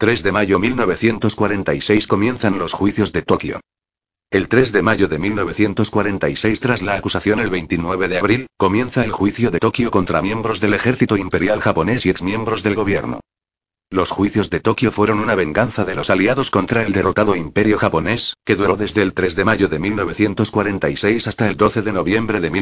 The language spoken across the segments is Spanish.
3 de mayo 1946 comienzan los juicios de Tokio. El 3 de mayo de 1946, tras la acusación el 29 de abril, comienza el juicio de Tokio contra miembros del ejército imperial japonés y exmiembros del gobierno. Los juicios de Tokio fueron una venganza de los aliados contra el derrotado imperio japonés, que duró desde el 3 de mayo de 1946 hasta el 12 de noviembre de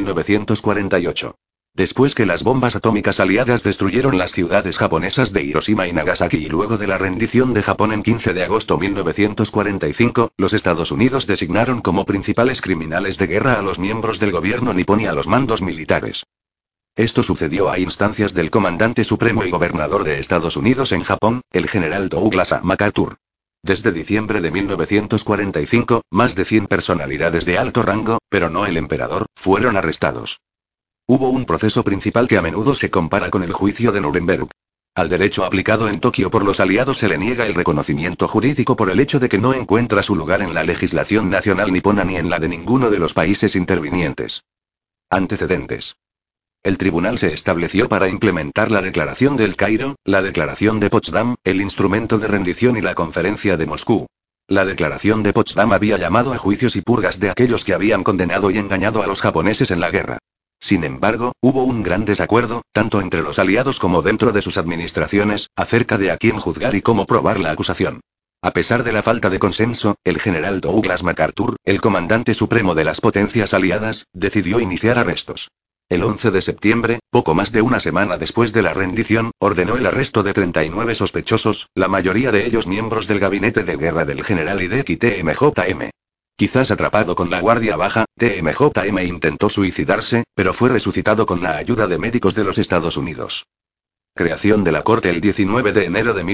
1948. Después que las bombas atómicas aliadas destruyeron las ciudades japonesas de Hiroshima y Nagasaki y luego de la rendición de Japón en 15 de agosto de 1945, los Estados Unidos designaron como principales criminales de guerra a los miembros del gobierno nipón y a los mandos militares. Esto sucedió a instancias del comandante supremo y gobernador de Estados Unidos en Japón, el general Douglas A. MacArthur. Desde diciembre de 1945, más de 100 personalidades de alto rango, pero no el emperador, fueron arrestados. Hubo un proceso principal que a menudo se compara con el juicio de Nuremberg. Al derecho aplicado en Tokio por los aliados se le niega el reconocimiento jurídico por el hecho de que no encuentra su lugar en la legislación nacional nipona ni en la de ninguno de los países intervinientes. Antecedentes. El tribunal se estableció para implementar la Declaración del Cairo, la Declaración de Potsdam, el Instrumento de Rendición y la Conferencia de Moscú. La Declaración de Potsdam había llamado a juicios y purgas de aquellos que habían condenado y engañado a los japoneses en la guerra. Sin embargo, hubo un gran desacuerdo, tanto entre los aliados como dentro de sus administraciones, acerca de a quién juzgar y cómo probar la acusación. A pesar de la falta de consenso, el general Douglas MacArthur, el comandante supremo de las potencias aliadas, decidió iniciar arrestos. El 11 de septiembre, poco más de una semana después de la rendición, ordenó el arresto de 39 sospechosos, la mayoría de ellos miembros del gabinete de guerra del general Hideki TMJM. Quizás atrapado con la guardia baja, TMJM intentó suicidarse, pero fue resucitado con la ayuda de médicos de los Estados Unidos. Creación de la Corte. El 19 de enero de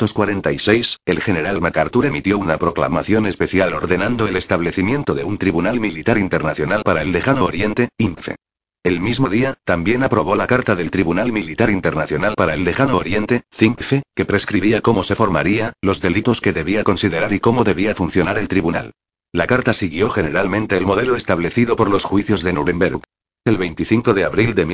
1946, el general MacArthur emitió una proclamación especial ordenando el establecimiento de un Tribunal Militar Internacional para el Lejano Oriente, INFE. El mismo día, también aprobó la Carta del Tribunal Militar Internacional para el Lejano Oriente, CINCFE, que prescribía cómo se formaría, los delitos que debía considerar y cómo debía funcionar el tribunal. La carta siguió generalmente el modelo establecido por los juicios de Nuremberg. El 25 de abril de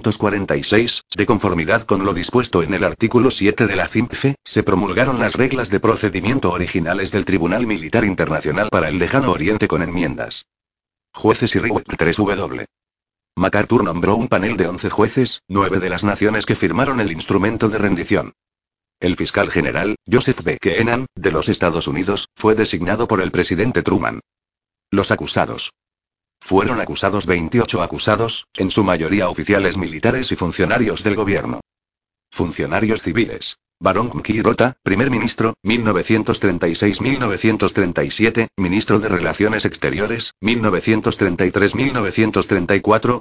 1946, de conformidad con lo dispuesto en el artículo 7 de la CINCFE, se promulgaron las reglas de procedimiento originales del Tribunal Militar Internacional para el Lejano Oriente con enmiendas. Jueces y Riwet 3W. MacArthur nombró un panel de 11 jueces, 9 de las naciones que firmaron el instrumento de rendición. El fiscal general, Joseph B. Keenan, de los Estados Unidos, fue designado por el presidente Truman. Los acusados. Fueron acusados 28 acusados, en su mayoría oficiales militares y funcionarios del gobierno. Funcionarios civiles. Barón Hirota, primer ministro, 1936-1937, ministro de Relaciones Exteriores, 1933-1934,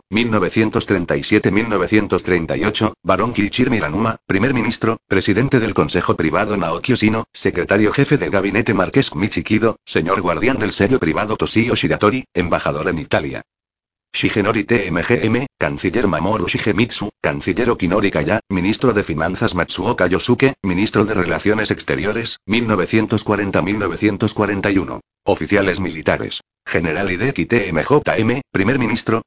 1937-1938, Barón Kiichiro Miranuma, primer ministro, presidente del Consejo Privado Naoki Oshino, secretario jefe del gabinete Marqués Michikido, señor guardián del sello privado Toshio Shiratori, embajador en Italia. Shigenori TMGM, canciller Mamoru Shigemitsu, canciller Okinori Kaya, ministro de Finanzas Matsuoka Yosuke, ministro de Relaciones Exteriores, 1940-1941. Oficiales militares. General Hideki TMJM, primer ministro,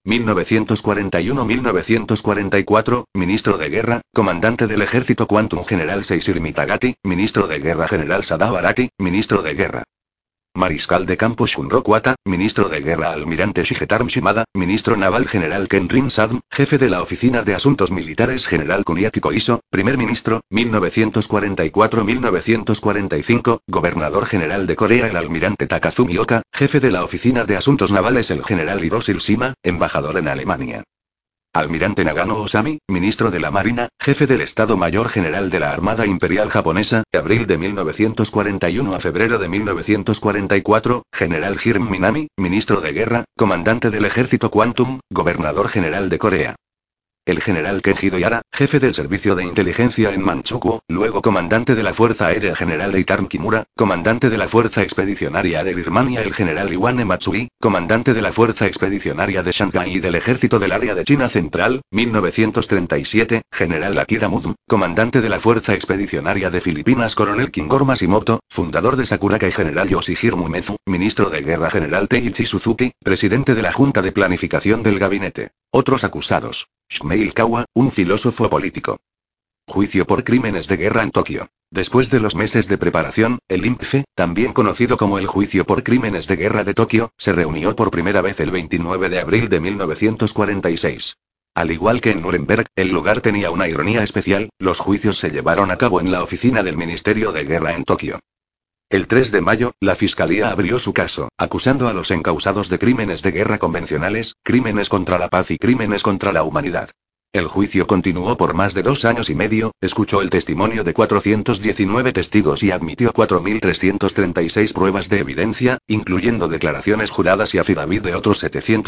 1941-1944, ministro de Guerra, comandante del ejército Quantum General Seishiro Mitagati, ministro de Guerra General Sadao Araki, ministro de Guerra. Mariscal de campo Shunro Kuata, ministro de Guerra Almirante Shigetarm Shimada, ministro naval General Kenrin Sadm, jefe de la Oficina de Asuntos Militares General Kuniaki Koiso, primer ministro, 1944-1945, gobernador general de Corea el Almirante Takazumi Oka, jefe de la Oficina de Asuntos Navales el General Hiroshi Shima, embajador en Alemania. Almirante Nagano Osami, ministro de la Marina, jefe del Estado Mayor General de la Armada Imperial Japonesa, de abril de 1941 a febrero de 1944, General Hiram Minami, ministro de Guerra, comandante del Ejército Quantum, gobernador general de Corea. El general Kenji Doyara, jefe del Servicio de Inteligencia en Manchukuo, luego comandante de la Fuerza Aérea General Eitan Kimura, comandante de la Fuerza Expedicionaria de Birmania el general Iwane Matsui, comandante de la Fuerza Expedicionaria de Shanghái y del Ejército del Área de China Central, 1937, general Akira Mudm, comandante de la Fuerza Expedicionaria de Filipinas coronel Kingor Mashimoto, fundador de Sakuraka y general Yoshihiro Mumezu, ministro de Guerra general Teiichi Suzuki, presidente de la Junta de Planificación del Gabinete. Otros acusados. Shmeil Kawa, un filósofo político. Juicio por crímenes de guerra en Tokio. Después de los meses de preparación, el INPFE, también conocido como el Juicio por Crímenes de Guerra de Tokio, se reunió por primera vez el 29 de abril de 1946. Al igual que en Nuremberg, el lugar tenía una ironía especial, los juicios se llevaron a cabo en la oficina del Ministerio de Guerra en Tokio. El 3 de mayo, la Fiscalía abrió su caso, acusando a los encausados de crímenes de guerra convencionales, crímenes contra la paz y crímenes contra la humanidad. El juicio continuó por más de 2 años y medio, escuchó el testimonio de 419 testigos y admitió 4.336 pruebas de evidencia, incluyendo declaraciones juradas y afidavit de otros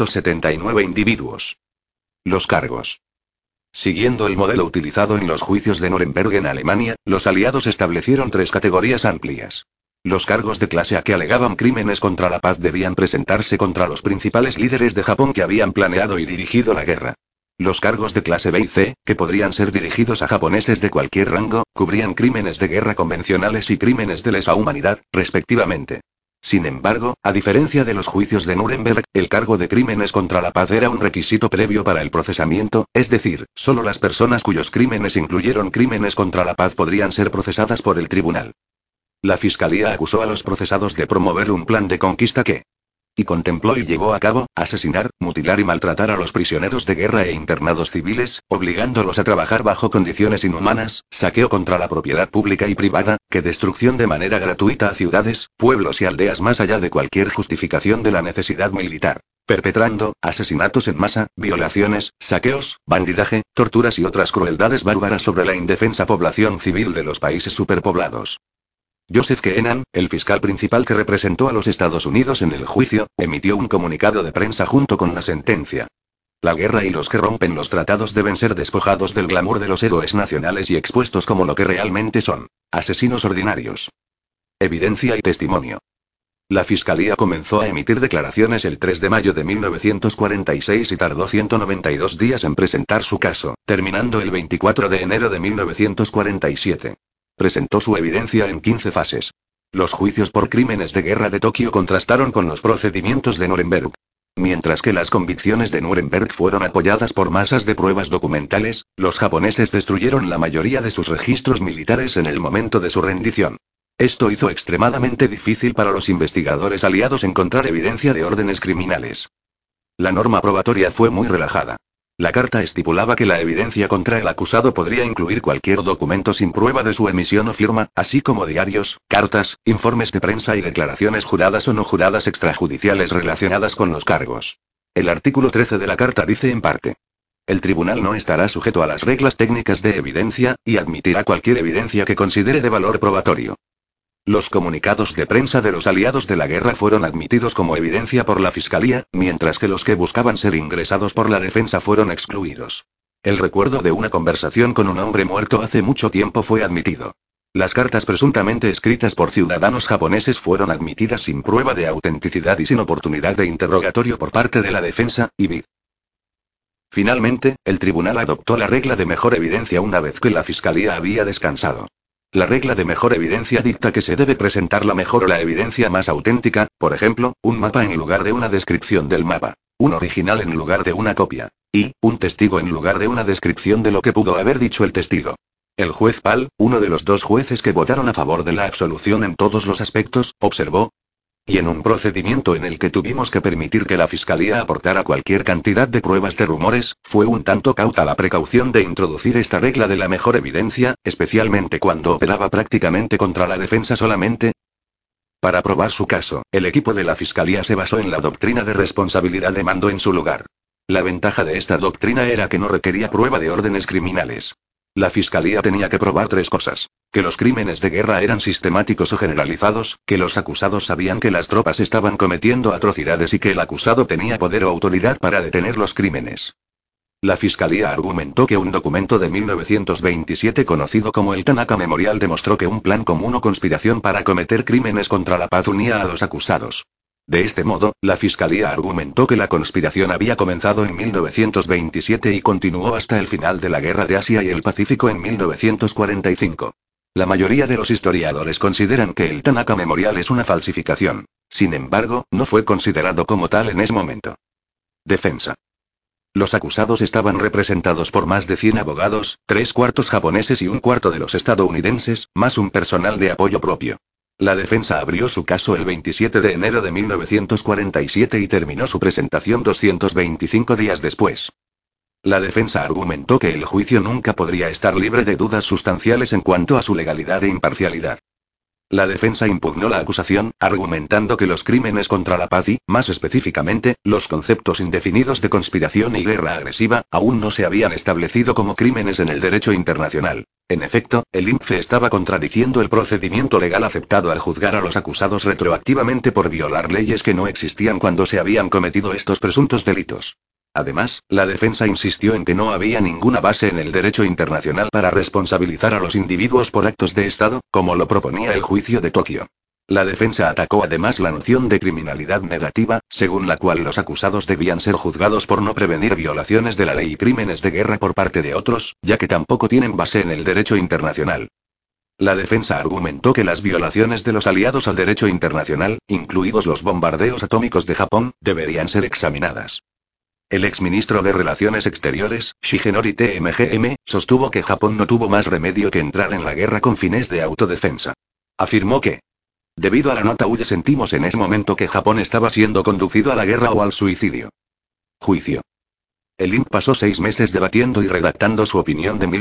779 individuos. Los cargos. Siguiendo el modelo utilizado en los juicios de Nuremberg en Alemania, los aliados establecieron 3 categorías amplias. Los cargos de clase A que alegaban crímenes contra la paz debían presentarse contra los principales líderes de Japón que habían planeado y dirigido la guerra. Los cargos de clase B y C, que podrían ser dirigidos a japoneses de cualquier rango, cubrían crímenes de guerra convencionales y crímenes de lesa humanidad, respectivamente. Sin embargo, a diferencia de los juicios de Nuremberg, el cargo de crímenes contra la paz era un requisito previo para el procesamiento, es decir, solo las personas cuyos crímenes incluyeron crímenes contra la paz podrían ser procesadas por el tribunal. La fiscalía acusó a los procesados de promover un plan de conquista que contempló y llevó a cabo, asesinar, mutilar y maltratar a los prisioneros de guerra e internados civiles, obligándolos a trabajar bajo condiciones inhumanas, saqueo contra la propiedad pública y privada, que destrucción de manera gratuita a ciudades, pueblos y aldeas más allá de cualquier justificación de la necesidad militar, perpetrando, asesinatos en masa, violaciones, saqueos, bandidaje, torturas y otras crueldades bárbaras sobre la indefensa población civil de los países superpoblados. Joseph Keenan, el fiscal principal que representó a los Estados Unidos en el juicio, emitió un comunicado de prensa junto con la sentencia. La guerra y los que rompen los tratados deben ser despojados del glamour de los héroes nacionales y expuestos como lo que realmente son: asesinos ordinarios. Evidencia y testimonio. La fiscalía comenzó a emitir declaraciones el 3 de mayo de 1946 y tardó 192 días en presentar su caso, terminando el 24 de enero de 1947. Presentó su evidencia en 15 fases. Los juicios por crímenes de guerra de Tokio contrastaron con los procedimientos de Nuremberg. Mientras que las convicciones de Nuremberg fueron apoyadas por masas de pruebas documentales, los japoneses destruyeron la mayoría de sus registros militares en el momento de su rendición. Esto hizo extremadamente difícil para los investigadores aliados encontrar evidencia de órdenes criminales. La norma probatoria fue muy relajada. La carta estipulaba que la evidencia contra el acusado podría incluir cualquier documento sin prueba de su emisión o firma, así como diarios, cartas, informes de prensa y declaraciones juradas o no juradas extrajudiciales relacionadas con los cargos. El artículo 13 de la carta dice en parte: el tribunal no estará sujeto a las reglas técnicas de evidencia, y admitirá cualquier evidencia que considere de valor probatorio. Los comunicados de prensa de los aliados de la guerra fueron admitidos como evidencia por la fiscalía, mientras que los que buscaban ser ingresados por la defensa fueron excluidos. El recuerdo de una conversación con un hombre muerto hace mucho tiempo fue admitido. Las cartas presuntamente escritas por ciudadanos japoneses fueron admitidas sin prueba de autenticidad y sin oportunidad de interrogatorio por parte de la defensa, y finalmente, el tribunal adoptó la regla de mejor evidencia una vez que la fiscalía había descansado. La regla de mejor evidencia dicta que se debe presentar la mejor o la evidencia más auténtica, por ejemplo, un mapa en lugar de una descripción del mapa, un original en lugar de una copia, y un testigo en lugar de una descripción de lo que pudo haber dicho el testigo. El juez Pal, uno de los 2 jueces que votaron a favor de la absolución en todos los aspectos, observó: y en un procedimiento en el que tuvimos que permitir que la fiscalía aportara cualquier cantidad de pruebas de rumores, fue un tanto cauta la precaución de introducir esta regla de la mejor evidencia, especialmente cuando operaba prácticamente contra la defensa solamente. Para probar su caso, el equipo de la fiscalía se basó en la doctrina de responsabilidad de mando en su lugar. La ventaja de esta doctrina era que no requería prueba de órdenes criminales. La fiscalía tenía que probar 3 cosas: que los crímenes de guerra eran sistemáticos o generalizados, que los acusados sabían que las tropas estaban cometiendo atrocidades y que el acusado tenía poder o autoridad para detener los crímenes. La fiscalía argumentó que un documento de 1927 conocido como el Tanaka Memorial demostró que un plan común o conspiración para cometer crímenes contra la paz unía a los acusados. De este modo, la fiscalía argumentó que la conspiración había comenzado en 1927 y continuó hasta el final de la Guerra de Asia y el Pacífico en 1945. La mayoría de los historiadores consideran que el Tanaka Memorial es una falsificación. Sin embargo, no fue considerado como tal en ese momento. Defensa. Los acusados estaban representados por más de 100 abogados, 3/4 japoneses y 1/4 de los estadounidenses, más un personal de apoyo propio. La defensa abrió su caso el 27 de enero de 1947 y terminó su presentación 225 días después. La defensa argumentó que el juicio nunca podría estar libre de dudas sustanciales en cuanto a su legalidad e imparcialidad. La defensa impugnó la acusación, argumentando que los crímenes contra la paz y, más específicamente, los conceptos indefinidos de conspiración y guerra agresiva, aún no se habían establecido como crímenes en el derecho internacional. En efecto, el INPFE estaba contradiciendo el procedimiento legal aceptado al juzgar a los acusados retroactivamente por violar leyes que no existían cuando se habían cometido estos presuntos delitos. Además, la defensa insistió en que no había ninguna base en el derecho internacional para responsabilizar a los individuos por actos de Estado, como lo proponía el juicio de Tokio. La defensa atacó además la noción de criminalidad negativa, según la cual los acusados debían ser juzgados por no prevenir violaciones de la ley y crímenes de guerra por parte de otros, ya que tampoco tienen base en el derecho internacional. La defensa argumentó que las violaciones de los aliados al derecho internacional, incluidos los bombardeos atómicos de Japón, deberían ser examinadas. El exministro de Relaciones Exteriores, Shigenori Tmgm, sostuvo que Japón no tuvo más remedio que entrar en la guerra con fines de autodefensa. Afirmó que, debido a la nota Ulle, sentimos en ese momento que Japón estaba siendo conducido a la guerra o al suicidio. Juicio. El INP pasó 6 meses debatiendo y redactando su opinión de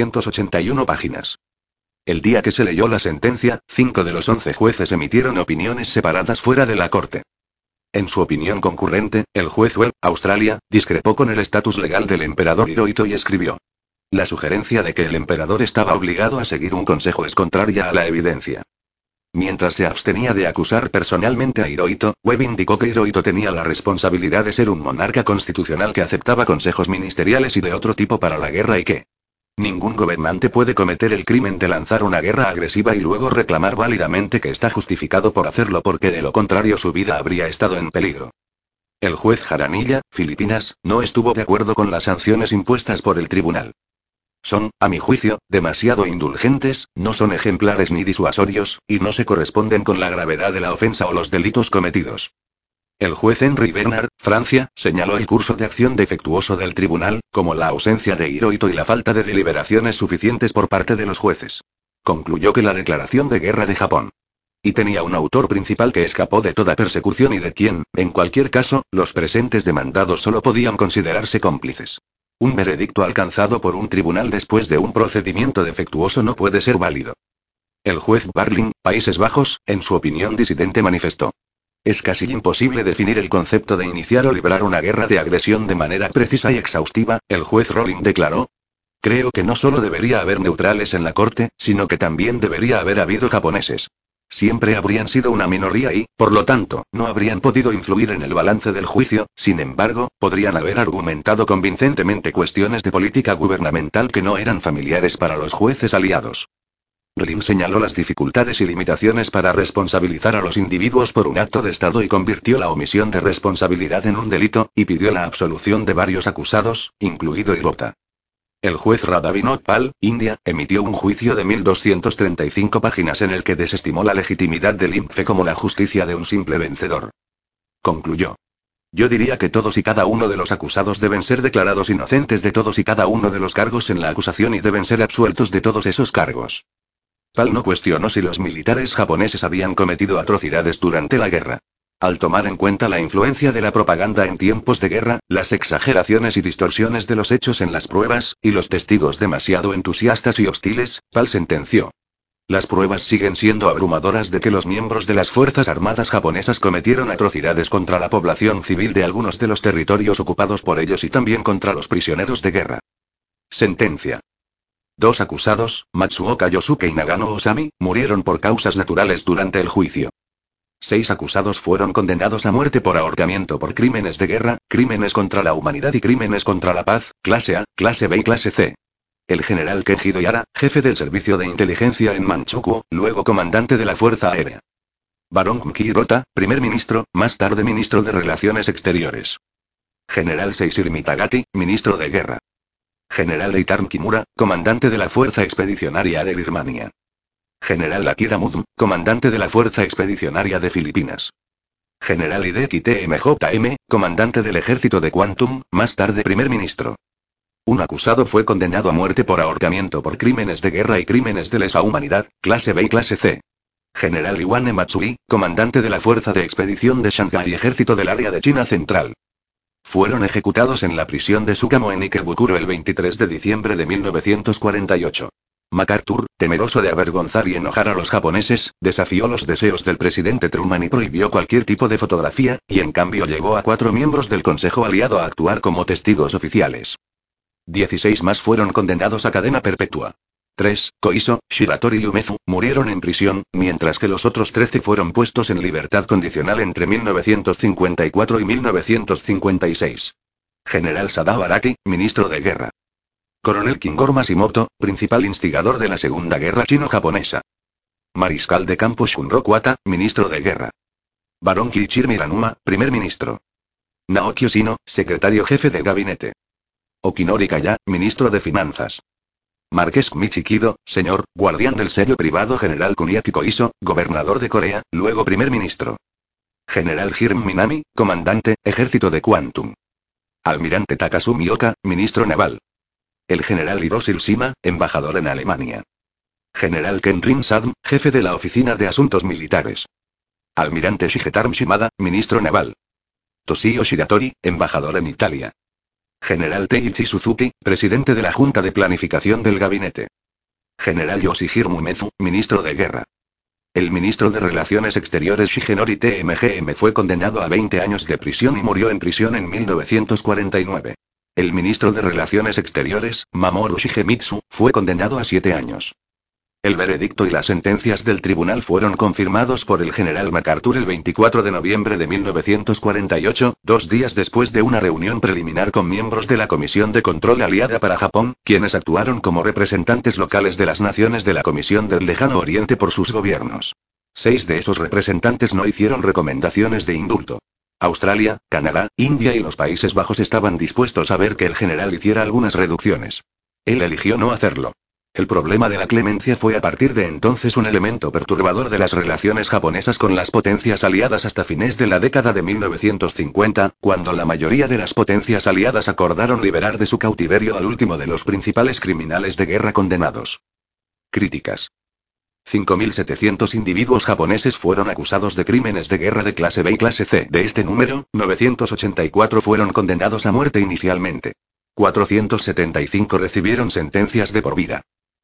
1781 páginas. El día que se leyó la sentencia, 5 de los 11 jueces emitieron opiniones separadas fuera de la corte. En su opinión concurrente, el juez Webb, Australia, discrepó con el estatus legal del emperador Hirohito y escribió: la sugerencia de que el emperador estaba obligado a seguir un consejo es contraria a la evidencia. Mientras se abstenía de acusar personalmente a Hirohito, Webb indicó que Hirohito tenía la responsabilidad de ser un monarca constitucional que aceptaba consejos ministeriales y de otro tipo para la guerra y que ningún gobernante puede cometer el crimen de lanzar una guerra agresiva y luego reclamar válidamente que está justificado por hacerlo porque de lo contrario su vida habría estado en peligro. El juez Jaramillo, Filipinas, no estuvo de acuerdo con las sanciones impuestas por el tribunal. Son, a mi juicio, demasiado indulgentes, no son ejemplares ni disuasorios, y no se corresponden con la gravedad de la ofensa o los delitos cometidos. El juez Henry Bernard, Francia, señaló el curso de acción defectuoso del tribunal, como la ausencia de Hirohito y la falta de deliberaciones suficientes por parte de los jueces. Concluyó que la declaración de guerra de Japón y tenía un autor principal que escapó de toda persecución y de quien, en cualquier caso, los presentes demandados solo podían considerarse cómplices. Un veredicto alcanzado por un tribunal después de un procedimiento defectuoso no puede ser válido. El juez Barling, Países Bajos, en su opinión disidente manifestó: es casi imposible definir el concepto de iniciar o librar una guerra de agresión de manera precisa y exhaustiva, el juez Rowling declaró. Creo que no solo debería haber neutrales en la corte, sino que también debería haber habido japoneses. Siempre habrían sido una minoría y, por lo tanto, no habrían podido influir en el balance del juicio, sin embargo, podrían haber argumentado convincentemente cuestiones de política gubernamental que no eran familiares para los jueces aliados. Rim señaló las dificultades y limitaciones para responsabilizar a los individuos por un acto de Estado y convirtió la omisión de responsabilidad en un delito, y pidió la absolución de varios acusados, incluido Hirota. El juez Radhavinod Pal, India, emitió un juicio de 1235 páginas en el que desestimó la legitimidad del INPFE como la justicia de un simple vencedor. Concluyó: yo diría que todos y cada uno de los acusados deben ser declarados inocentes de todos y cada uno de los cargos en la acusación y deben ser absueltos de todos esos cargos. Pal no cuestionó si los militares japoneses habían cometido atrocidades durante la guerra. Al tomar en cuenta la influencia de la propaganda en tiempos de guerra, las exageraciones y distorsiones de los hechos en las pruebas, y los testigos demasiado entusiastas y hostiles, Pal sentenció: las pruebas siguen siendo abrumadoras de que los miembros de las Fuerzas Armadas japonesas cometieron atrocidades contra la población civil de algunos de los territorios ocupados por ellos y también contra los prisioneros de guerra. Sentencia. 2 acusados, Matsuoka Yosuke y Nagano Osami, murieron por causas naturales durante el juicio. 6 acusados fueron condenados a muerte por ahorcamiento por crímenes de guerra, crímenes contra la humanidad y crímenes contra la paz, clase A, clase B y clase C. El general Keiji Doyara, jefe del servicio de inteligencia en Manchukuo, luego comandante de la Fuerza Aérea. Barón Mki Hirota, primer ministro, más tarde ministro de Relaciones Exteriores. General Seishiro Mitagati, ministro de Guerra. General Eitar Kimura, comandante de la Fuerza Expedicionaria de Birmania. General Akira Mudm, comandante de la Fuerza Expedicionaria de Filipinas. General Hideki TMJM, comandante del ejército de Quantum, más tarde primer ministro. Un acusado fue condenado a muerte por ahorcamiento por crímenes de guerra y crímenes de lesa humanidad, clase B y clase C. General Iwane Matsui, comandante de la Fuerza de Expedición de Shanghái Ejército del Área de China Central. Fueron ejecutados en la prisión de Sugamo en Ikebukuro el 23 de diciembre de 1948. MacArthur, temeroso de avergonzar y enojar a los japoneses, desafió los deseos del presidente Truman y prohibió cualquier tipo de fotografía, y en cambio llevó a 4 miembros del Consejo Aliado a actuar como testigos oficiales. 16 más fueron condenados a cadena perpetua. 3, Koiso, Shiratori y Umezu, murieron en prisión, mientras que los otros 13 fueron puestos en libertad condicional entre 1954 y 1956. General Sadao Araki, ministro de guerra. Coronel Kingor Mashimoto, principal instigador de la Segunda Guerra Chino-Japonesa. Mariscal de campo Shunro Kuata, ministro de guerra. Barón Kiichiro Miranuma, primer ministro. Naoki Oshino, secretario jefe de gabinete. Okinori Kaya, ministro de finanzas. Marqués Michikido, señor, guardián del sello privado. General Kuniaki Koiso, gobernador de Corea, luego primer ministro. General Hiram Minami, comandante, ejército de Quantum. Almirante Takasumi Oka, ministro naval. El general Hiroshi Shima, embajador en Alemania. General Kenrin Sadm, jefe de la Oficina de Asuntos Militares. Almirante Shigetarm Shimada, ministro naval. Toshio Shiratori, embajador en Italia. General Teiichi Suzuki, presidente de la Junta de Planificación del Gabinete. General Yoshihiro Umezu, ministro de guerra. El ministro de Relaciones Exteriores Shigenori TMGM fue condenado a 20 años de prisión y murió en prisión en 1949. El ministro de Relaciones Exteriores, Mamoru Shigemitsu, fue condenado a 7 años. El veredicto y las sentencias del tribunal fueron confirmados por el general MacArthur el 24 de noviembre de 1948, 2 días después de una reunión preliminar con miembros de la Comisión de Control Aliada para Japón, quienes actuaron como representantes locales de las naciones de la Comisión del Lejano Oriente por sus gobiernos. 6 de esos representantes no hicieron recomendaciones de indulto. Australia, Canadá, India y los Países Bajos estaban dispuestos a ver que el general hiciera algunas reducciones. Él eligió no hacerlo. El problema de la clemencia fue a partir de entonces un elemento perturbador de las relaciones japonesas con las potencias aliadas hasta fines de la década de 1950, cuando la mayoría de las potencias aliadas acordaron liberar de su cautiverio al último de los principales criminales de guerra condenados. Críticas. 5.700 individuos japoneses fueron acusados de crímenes de guerra de clase B y clase C. De este número, 984 fueron condenados a muerte inicialmente. 475 recibieron sentencias de por vida.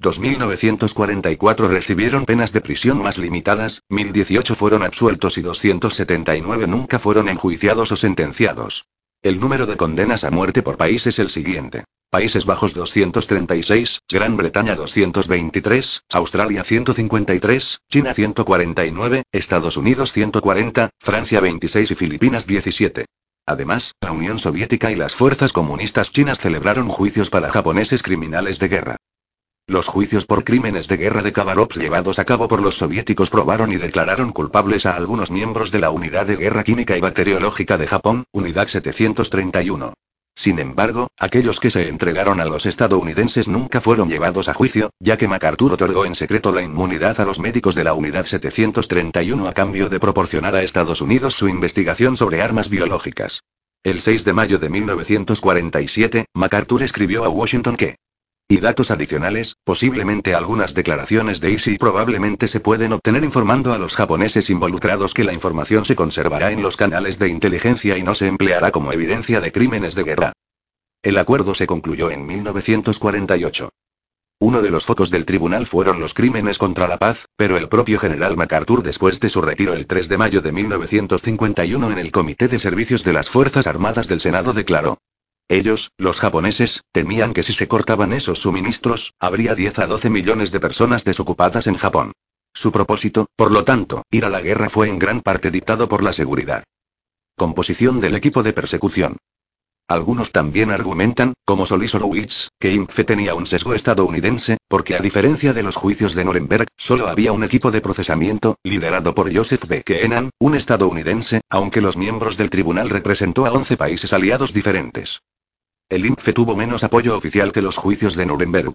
2.944 recibieron penas de prisión más limitadas, 1.018 fueron absueltos y 279 nunca fueron enjuiciados o sentenciados. El número de condenas a muerte por país es el siguiente. Países Bajos 236, Gran Bretaña 223, Australia 153, China 149, Estados Unidos 140, Francia 26 y Filipinas 17. Además, la Unión Soviética y las fuerzas comunistas chinas celebraron juicios para japoneses criminales de guerra. Los juicios por crímenes de guerra de Khabarovsk llevados a cabo por los soviéticos probaron y declararon culpables a algunos miembros de la Unidad de Guerra Química y Bacteriológica de Japón, Unidad 731. Sin embargo, aquellos que se entregaron a los estadounidenses nunca fueron llevados a juicio, ya que MacArthur otorgó en secreto la inmunidad a los médicos de la Unidad 731 a cambio de proporcionar a Estados Unidos su investigación sobre armas biológicas. El 6 de mayo de 1947, MacArthur escribió a Washington que y datos adicionales, posiblemente algunas declaraciones de Ishii probablemente se pueden obtener informando a los japoneses involucrados que la información se conservará en los canales de inteligencia y no se empleará como evidencia de crímenes de guerra. El acuerdo se concluyó en 1948. Uno de los focos del tribunal fueron los crímenes contra la paz, pero el propio general MacArthur después de su retiro el 3 de mayo de 1951 en el Comité de Servicios de las Fuerzas Armadas del Senado declaró: ellos, los japoneses, temían que si se cortaban esos suministros, habría 10 a 12 millones de personas desocupadas en Japón. Su propósito, por lo tanto, ir a la guerra fue en gran parte dictado por la seguridad. Composición del equipo de persecución. Algunos también argumentan, como Solis Horowitz, que INPF tenía un sesgo estadounidense, porque a diferencia de los juicios de Nuremberg, solo había un equipo de procesamiento, liderado por Joseph B. Keenan, un estadounidense, aunque los miembros del tribunal representó a 11 países aliados diferentes. El INPF tuvo menos apoyo oficial que los juicios de Nuremberg.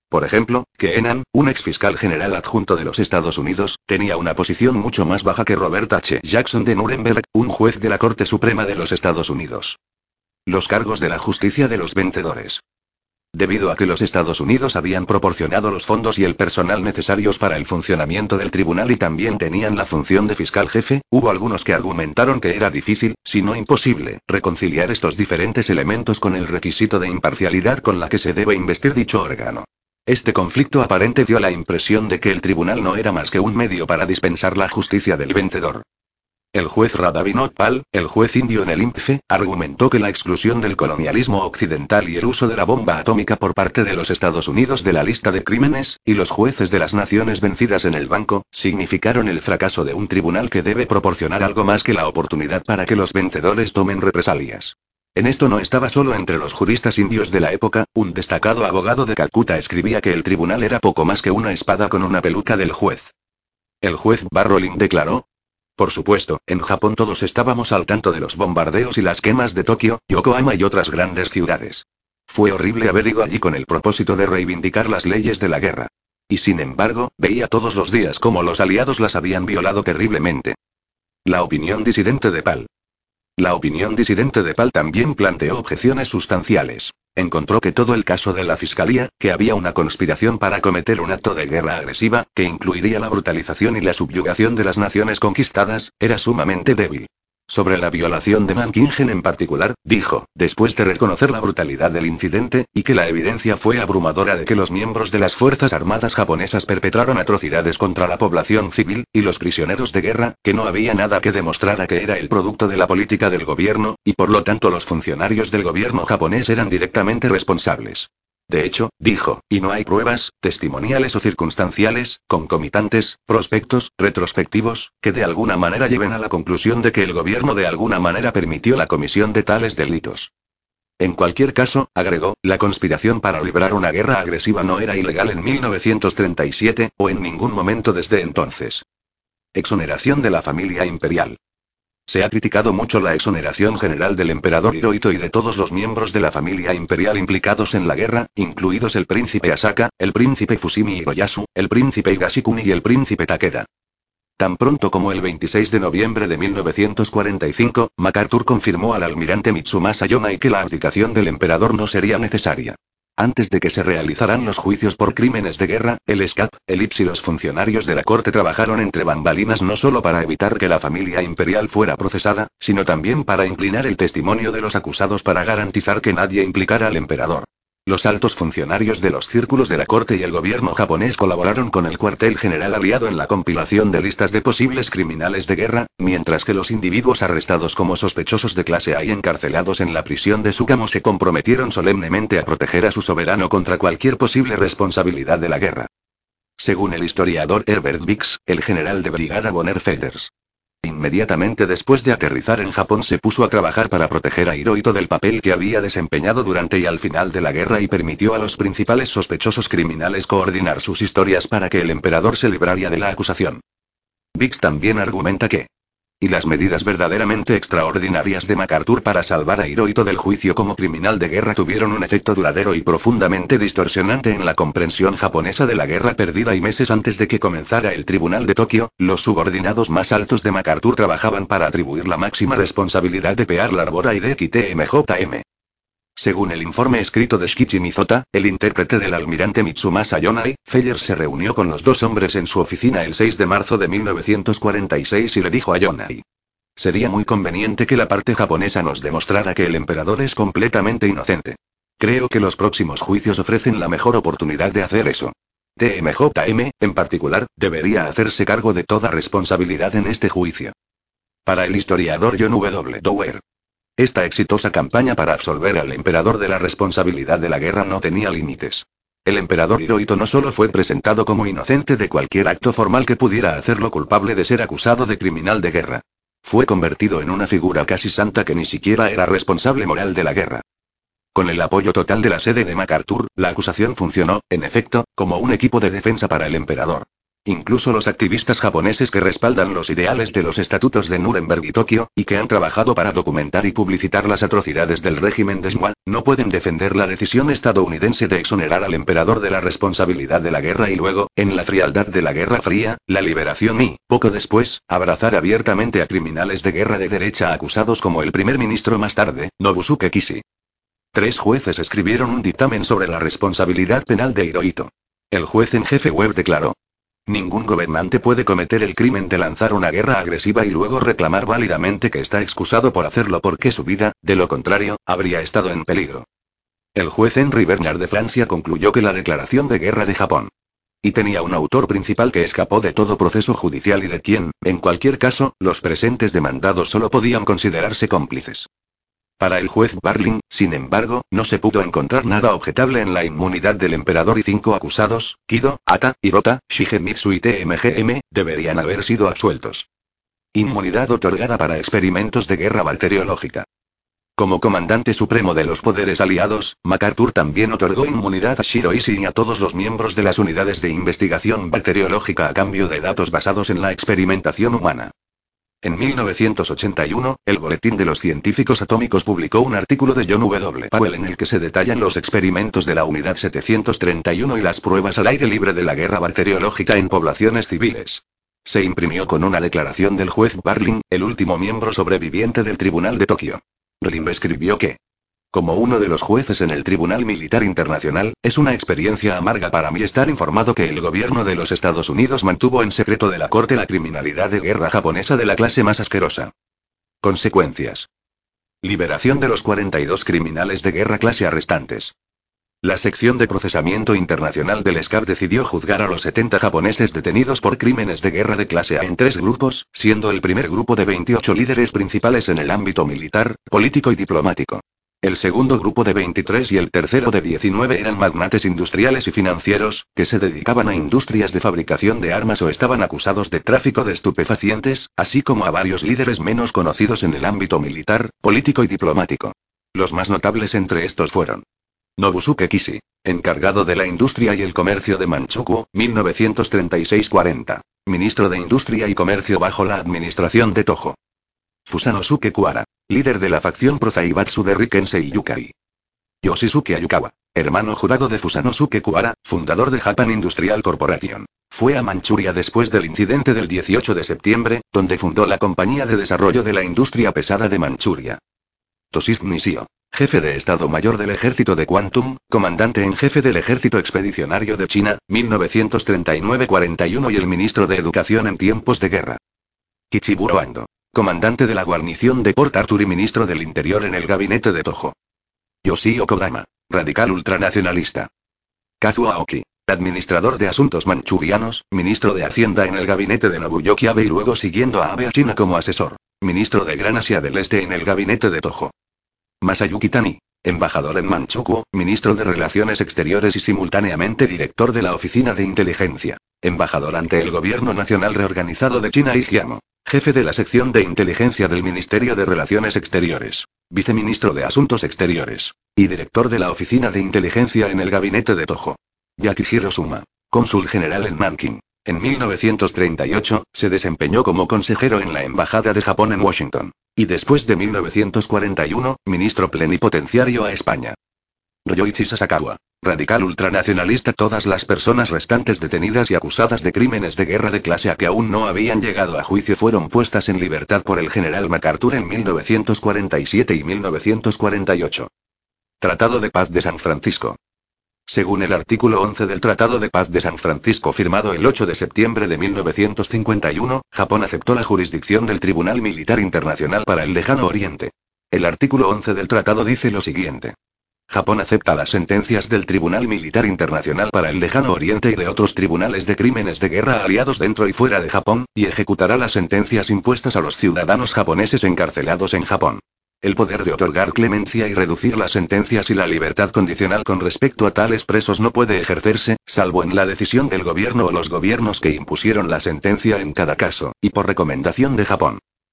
Por ejemplo, que Enan, un ex fiscal general adjunto de los Estados Unidos, tenía una posición mucho más baja que Robert H. Jackson de Nuremberg, un juez de la Corte Suprema de los Estados Unidos. Los cargos de la justicia de los vendedores. Debido a que los Estados Unidos habían proporcionado los fondos y el personal necesarios para el funcionamiento del tribunal y también tenían la función de fiscal jefe, hubo algunos que argumentaron que era difícil, si no imposible, reconciliar estos diferentes elementos con el requisito de imparcialidad con la que se debe investir dicho órgano. Este conflicto aparente dio la impresión de que el tribunal no era más que un medio para dispensar la justicia del vendedor. El juez Radhavinod Pal, el juez indio en el INPFE, argumentó que la exclusión del colonialismo occidental y el uso de la bomba atómica por parte de los Estados Unidos de la lista de crímenes, y los jueces de las naciones vencidas en el banco, significaron el fracaso de un tribunal que debe proporcionar algo más que la oportunidad para que los vendedores tomen represalias. En esto no estaba solo entre los juristas indios de la época, un destacado abogado de Calcuta escribía que el tribunal era poco más que una espada con una peluca del juez. El juez Barrolin declaró: por supuesto, en Japón todos estábamos al tanto de los bombardeos y las quemas de Tokio, Yokohama y otras grandes ciudades. Fue horrible haber ido allí con el propósito de reivindicar las leyes de la guerra. Y sin embargo, veía todos los días cómo los aliados las habían violado terriblemente. La opinión disidente de Pal. La opinión disidente de Pal también planteó objeciones sustanciales. Encontró que todo el caso de la fiscalía, que había una conspiración para cometer un acto de guerra agresiva, que incluiría la brutalización y la subyugación de las naciones conquistadas, era sumamente débil. Sobre la violación de Mankingen en particular, dijo, después de reconocer la brutalidad del incidente, y que la evidencia fue abrumadora de que los miembros de las Fuerzas Armadas japonesas perpetraron atrocidades contra la población civil, y los prisioneros de guerra, que no había nada que demostrara que era el producto de la política del gobierno, y por lo tanto los funcionarios del gobierno japonés eran directamente responsables. De hecho, dijo, y no hay pruebas, testimoniales o circunstanciales, concomitantes, prospectos, retrospectivos, que de alguna manera lleven a la conclusión de que el gobierno de alguna manera permitió la comisión de tales delitos. En cualquier caso, agregó, la conspiración para librar una guerra agresiva no era ilegal en 1937, o en ningún momento desde entonces. Exoneración de la familia imperial. Se ha criticado mucho la exoneración general del emperador Hirohito y de todos los miembros de la familia imperial implicados en la guerra, incluidos el príncipe Asaka, el príncipe Fushimi Hiroyasu, el príncipe Higashikuni y el príncipe Takeda. Tan pronto como el 26 de noviembre de 1945, MacArthur confirmó al almirante Mitsumasa Yonai que la abdicación del emperador no sería necesaria. Antes de que se realizaran los juicios por crímenes de guerra, el SCAP, el IPS y los funcionarios de la corte trabajaron entre bambalinas no solo para evitar que la familia imperial fuera procesada, sino también para inclinar el testimonio de los acusados para garantizar que nadie implicara al emperador. Los altos funcionarios de los círculos de la corte y el gobierno japonés colaboraron con el cuartel general aliado en la compilación de listas de posibles criminales de guerra, mientras que los individuos arrestados como sospechosos de clase A y encarcelados en la prisión de Sugamo se comprometieron solemnemente a proteger a su soberano contra cualquier posible responsabilidad de la guerra. Según el historiador Herbert Bix, el general de brigada Bonner Feathers, inmediatamente después de aterrizar en Japón se puso a trabajar para proteger a Hirohito del papel que había desempeñado durante y al final de la guerra y permitió a los principales sospechosos criminales coordinar sus historias para que el emperador se librara de la acusación. Bix también argumenta que y las medidas verdaderamente extraordinarias de MacArthur para salvar a Hirohito del juicio como criminal de guerra tuvieron un efecto duradero y profundamente distorsionante en la comprensión japonesa de la guerra perdida y meses antes de que comenzara el tribunal de Tokio, los subordinados más altos de MacArthur trabajaban para atribuir la máxima responsabilidad de Pearl Harbor a Hideki TMJM. Según el informe escrito de Shikichi Mizota, el intérprete del almirante Mitsumasa Yonai, Feller se reunió con los dos hombres en su oficina el 6 de marzo de 1946 y le dijo a Yonai: sería muy conveniente que la parte japonesa nos demostrara que el emperador es completamente inocente. Creo que los próximos juicios ofrecen la mejor oportunidad de hacer eso. TMJM, en particular, debería hacerse cargo de toda responsabilidad en este juicio. Para el historiador John W. Dower, esta exitosa campaña para absolver al emperador de la responsabilidad de la guerra no tenía límites. El emperador Hirohito no solo fue presentado como inocente de cualquier acto formal que pudiera hacerlo culpable de ser acusado de criminal de guerra. Fue convertido en una figura casi santa que ni siquiera era responsable moral de la guerra. Con el apoyo total de la sede de MacArthur, la acusación funcionó, en efecto, como un equipo de defensa para el emperador. Incluso los activistas japoneses que respaldan los ideales de los estatutos de Nuremberg y Tokio, y que han trabajado para documentar y publicitar las atrocidades del régimen de Shimoda, no pueden defender la decisión estadounidense de exonerar al emperador de la responsabilidad de la guerra y luego, en la frialdad de la Guerra Fría, la liberación y, poco después, abrazar abiertamente a criminales de guerra de derecha acusados como el primer ministro más tarde, Nobusuke Kishi. 3 jueces escribieron un dictamen sobre la responsabilidad penal de Hirohito. El juez en jefe Webb declaró: ningún gobernante puede cometer el crimen de lanzar una guerra agresiva y luego reclamar válidamente que está excusado por hacerlo porque su vida, de lo contrario, habría estado en peligro. El juez Henry Bernard de Francia concluyó que la declaración de guerra de Japón y tenía un autor principal que escapó de todo proceso judicial y de quien, en cualquier caso, los presentes demandados solo podían considerarse cómplices. Para el juez Barling, sin embargo, no se pudo encontrar nada objetable en la inmunidad del emperador y 5 acusados, Kido, Ata, Hirota, Shigemitsu y TMGM, deberían haber sido absueltos. Inmunidad otorgada para experimentos de guerra bacteriológica. Como comandante supremo de los poderes aliados, MacArthur también otorgó inmunidad a Shiro Ishii y a todos los miembros de las unidades de investigación bacteriológica a cambio de datos basados en la experimentación humana. En 1981, el Boletín de los Científicos Atómicos publicó un artículo de John W. Powell en el que se detallan los experimentos de la Unidad 731 y las pruebas al aire libre de la guerra bacteriológica en poblaciones civiles. Se imprimió con una declaración del juez Barling, el último miembro sobreviviente del Tribunal de Tokio. Lim escribió que, como uno de los jueces en el Tribunal Militar Internacional, es una experiencia amarga para mí estar informado que el gobierno de los Estados Unidos mantuvo en secreto de la corte la criminalidad de guerra japonesa de la clase más asquerosa. Consecuencias. Liberación de los 42 criminales de guerra clase arrestantes. La sección de procesamiento internacional del SCAP decidió juzgar a los 70 japoneses detenidos por crímenes de guerra de clase A en 3 grupos, siendo el primer grupo de 28 líderes principales en el ámbito militar, político y diplomático. El segundo grupo de 23 y el tercero de 19 eran magnates industriales y financieros, que se dedicaban a industrias de fabricación de armas o estaban acusados de tráfico de estupefacientes, así como a varios líderes menos conocidos en el ámbito militar, político y diplomático. Los más notables entre estos fueron Nobusuke Kishi, encargado de la industria y el comercio de Manchukuo, 1936-40. Ministro de Industria y Comercio bajo la administración de Tojo. Fusanosuke Kuwara, líder de la facción pro-Zaibatsu de Rikensei Yukai. Yoshisuke Ayukawa, hermano jurado de Fusanosuke Kuwara, fundador de Japan Industrial Corporation. Fue a Manchuria después del incidente del 18 de septiembre, donde fundó la compañía de desarrollo de la industria pesada de Manchuria. Toshif Nishio, jefe de Estado Mayor del Ejército de Kwantung, comandante en jefe del Ejército Expedicionario de China, 1939-41 y el ministro de Educación en tiempos de guerra. Kichiburo Ando, comandante de la guarnición de Port Arthur y ministro del Interior en el gabinete de Tojo. Yoshio Kodama, radical ultranacionalista. Kazuo Aoki, administrador de asuntos manchurianos, ministro de Hacienda en el gabinete de Nobuyuki Abe y luego siguiendo a Abe a China como asesor. Ministro de Gran Asia del Este en el gabinete de Tojo. Masayuki Tani, embajador en Manchukuo, ministro de Relaciones Exteriores y simultáneamente director de la Oficina de Inteligencia. Embajador ante el Gobierno Nacional Reorganizado de China Ijiamo. Jefe de la sección de inteligencia del Ministerio de Relaciones Exteriores. Viceministro de Asuntos Exteriores. Y director de la Oficina de Inteligencia en el gabinete de Tojo. Yakihiro Suma, cónsul general en Nanking. En 1938, se desempeñó como consejero en la Embajada de Japón en Washington. Y después de 1941, ministro plenipotenciario a España. Ryoichi Sasakawa, radical ultranacionalista. Todas las personas restantes detenidas y acusadas de crímenes de guerra de clase A que aún no habían llegado a juicio fueron puestas en libertad por el general MacArthur en 1947 y 1948. Tratado de Paz de San Francisco. Según el artículo 11 del Tratado de Paz de San Francisco firmado el 8 de septiembre de 1951, Japón aceptó la jurisdicción del Tribunal Militar Internacional para el Lejano Oriente. El artículo 11 del tratado dice lo siguiente. Japón acepta las sentencias del Tribunal Militar Internacional para el Lejano Oriente y de otros tribunales de crímenes de guerra aliados dentro y fuera de Japón, y ejecutará las sentencias impuestas a los ciudadanos japoneses encarcelados en Japón. El poder de otorgar clemencia y reducir las sentencias y la libertad condicional con respecto a tales presos no puede ejercerse, salvo en la decisión del gobierno o los gobiernos que impusieron la sentencia en cada caso, y por recomendación de Japón.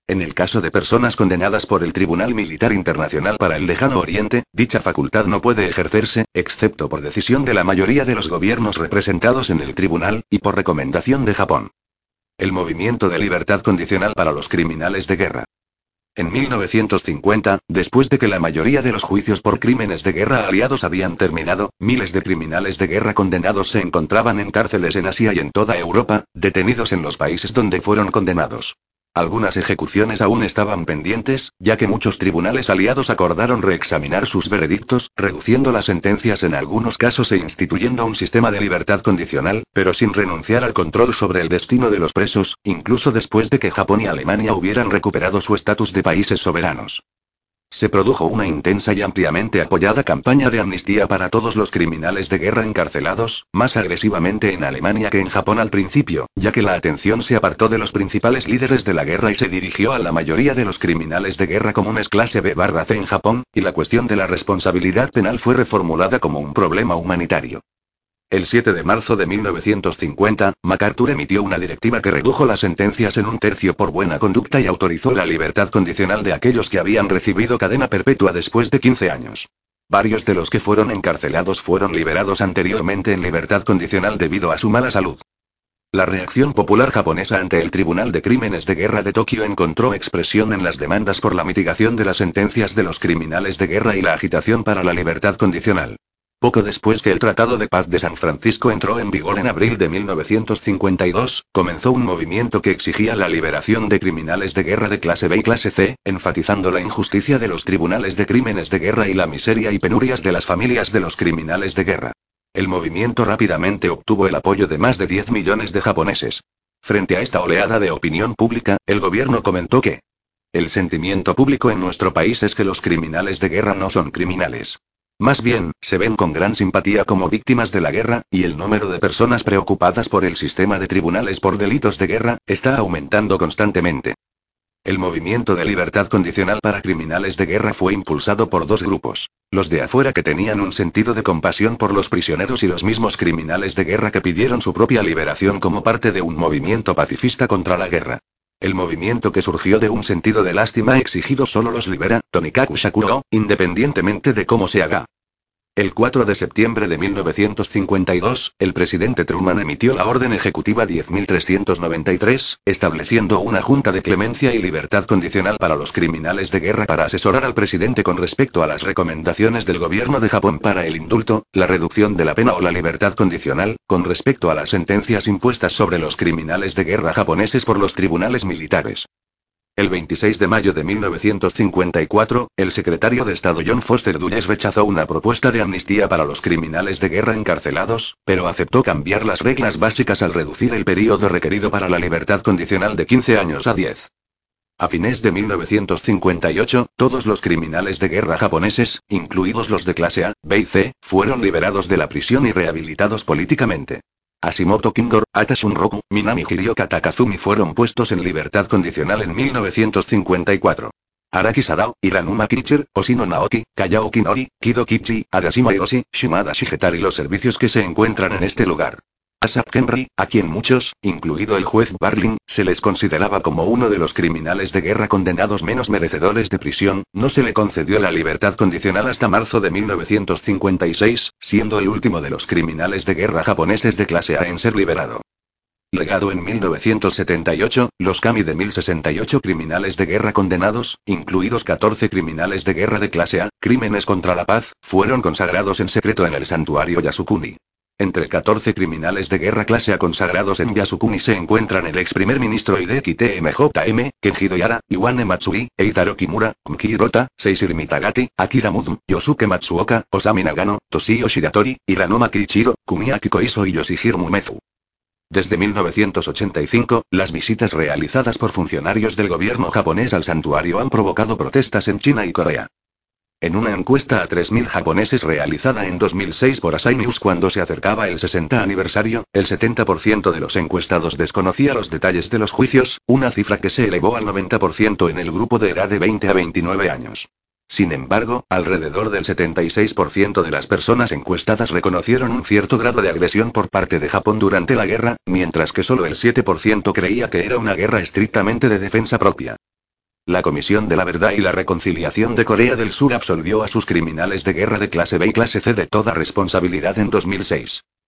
En el caso de personas condenadas por el Tribunal Militar Internacional para el Lejano Oriente, dicha facultad no puede ejercerse, excepto por decisión de la mayoría de los gobiernos representados en el tribunal, y por recomendación de Japón. El movimiento de libertad condicional para los criminales de guerra. En 1950, después de que la mayoría de los juicios por crímenes de guerra aliados habían terminado, miles de criminales de guerra condenados se encontraban en cárceles en Asia y en toda Europa, detenidos en los países donde fueron condenados. Algunas ejecuciones aún estaban pendientes, ya que muchos tribunales aliados acordaron reexaminar sus veredictos, reduciendo las sentencias en algunos casos e instituyendo un sistema de libertad condicional, pero sin renunciar al control sobre el destino de los presos, incluso después de que Japón y Alemania hubieran recuperado su estatus de países soberanos. Se produjo una intensa y ampliamente apoyada campaña de amnistía para todos los criminales de guerra encarcelados, más agresivamente en Alemania que en Japón al principio, ya que la atención se apartó de los principales líderes de la guerra y se dirigió a la mayoría de los criminales de guerra comunes clase B/C en Japón, y la cuestión de la responsabilidad penal fue reformulada como un problema humanitario. El 7 de marzo de 1950, MacArthur emitió una directiva que redujo las sentencias en un tercio por buena conducta y autorizó la libertad condicional de aquellos que habían recibido cadena perpetua después de 15 años. Varios de los que fueron encarcelados fueron liberados anteriormente en libertad condicional debido a su mala salud. La reacción popular japonesa ante el Tribunal de Crímenes de Guerra de Tokio encontró expresión en las demandas por la mitigación de las sentencias de los criminales de guerra y la agitación para la libertad condicional. Poco después que el Tratado de Paz de San Francisco entró en vigor en abril de 1952, comenzó un movimiento que exigía la liberación de criminales de guerra de clase B y clase C, enfatizando la injusticia de los tribunales de crímenes de guerra y la miseria y penurias de las familias de los criminales de guerra. El movimiento rápidamente obtuvo el apoyo de más de 10 millones de japoneses. Frente a esta oleada de opinión pública, el gobierno comentó que el sentimiento público en nuestro país es que los criminales de guerra no son criminales. Más bien, se ven con gran simpatía como víctimas de la guerra, y el número de personas preocupadas por el sistema de tribunales por delitos de guerra está aumentando constantemente. El movimiento de libertad condicional para criminales de guerra fue impulsado por dos grupos. Los de afuera que tenían un sentido de compasión por los prisioneros y los mismos criminales de guerra que pidieron su propia liberación como parte de un movimiento pacifista contra la guerra. El movimiento que surgió de un sentido de lástima exigido solo los libera, Tonikaku Shakuro, independientemente de cómo se haga. El 4 de septiembre de 1952, el presidente Truman emitió la Orden Ejecutiva 10.393, estableciendo una junta de clemencia y libertad condicional para los criminales de guerra para asesorar al presidente con respecto a las recomendaciones del gobierno de Japón para el indulto, la reducción de la pena o la libertad condicional, con respecto a las sentencias impuestas sobre los criminales de guerra japoneses por los tribunales militares. El 26 de mayo de 1954, el secretario de Estado John Foster Dulles rechazó una propuesta de amnistía para los criminales de guerra encarcelados, pero aceptó cambiar las reglas básicas al reducir el período requerido para la libertad condicional de 15 años a 10. A fines de 1958, todos los criminales de guerra japoneses, incluidos los de clase A, B y C, fueron liberados de la prisión y rehabilitados políticamente. Hashimoto Kingor, Ata Shunroku, Minami Hirioka Takazumi fueron puestos en libertad condicional en 1954. Araki Sadao, Hiranuma Kicher, Oshino Naoki, Kayao Kinori, Kido Kichi, Adashima Hiroshi, Shimada Shigetari. Los servicios que se encuentran en este lugar. Asap Henry, a quien muchos, incluido el juez Barling, se les consideraba como uno de los criminales de guerra condenados menos merecedores de prisión, no se le concedió la libertad condicional hasta marzo de 1956, siendo el último de los criminales de guerra japoneses de clase A en ser liberado. Legado en 1978, los kami de 1068 criminales de guerra condenados, incluidos 14 criminales de guerra de clase A, crímenes contra la paz, fueron consagrados en secreto en el santuario Yasukuni. Entre 14 criminales de guerra clase A consagrados en Yasukuni se encuentran el ex primer ministro Hideki TMJM, Kenjiro Yara, Iwane Matsui, Eitaro Kimura, Kumki Hirota, Seishiro Mitagati, Akira Mudu, Yosuke Matsuoka, Osami Nagano, Toshio Shiratori, Hiranuma Kiichiro, Kumiaki Koiso y Yoshihiro Mumezu. Desde 1985, las visitas realizadas por funcionarios del gobierno japonés al santuario han provocado protestas en China y Corea. En una encuesta a 3.000 japoneses realizada en 2006 por Asahi News cuando se acercaba el 60 aniversario, el 70% de los encuestados desconocía los detalles de los juicios, una cifra que se elevó al 90% en el grupo de edad de 20 a 29 años. Sin embargo, alrededor del 76% de las personas encuestadas reconocieron un cierto grado de agresión por parte de Japón durante la guerra, mientras que solo el 7% creía que era una guerra estrictamente de defensa propia. La Comisión de la Verdad y la Reconciliación de Corea del Sur absolvió a sus criminales de guerra de clase B y clase C de toda responsabilidad en 2006.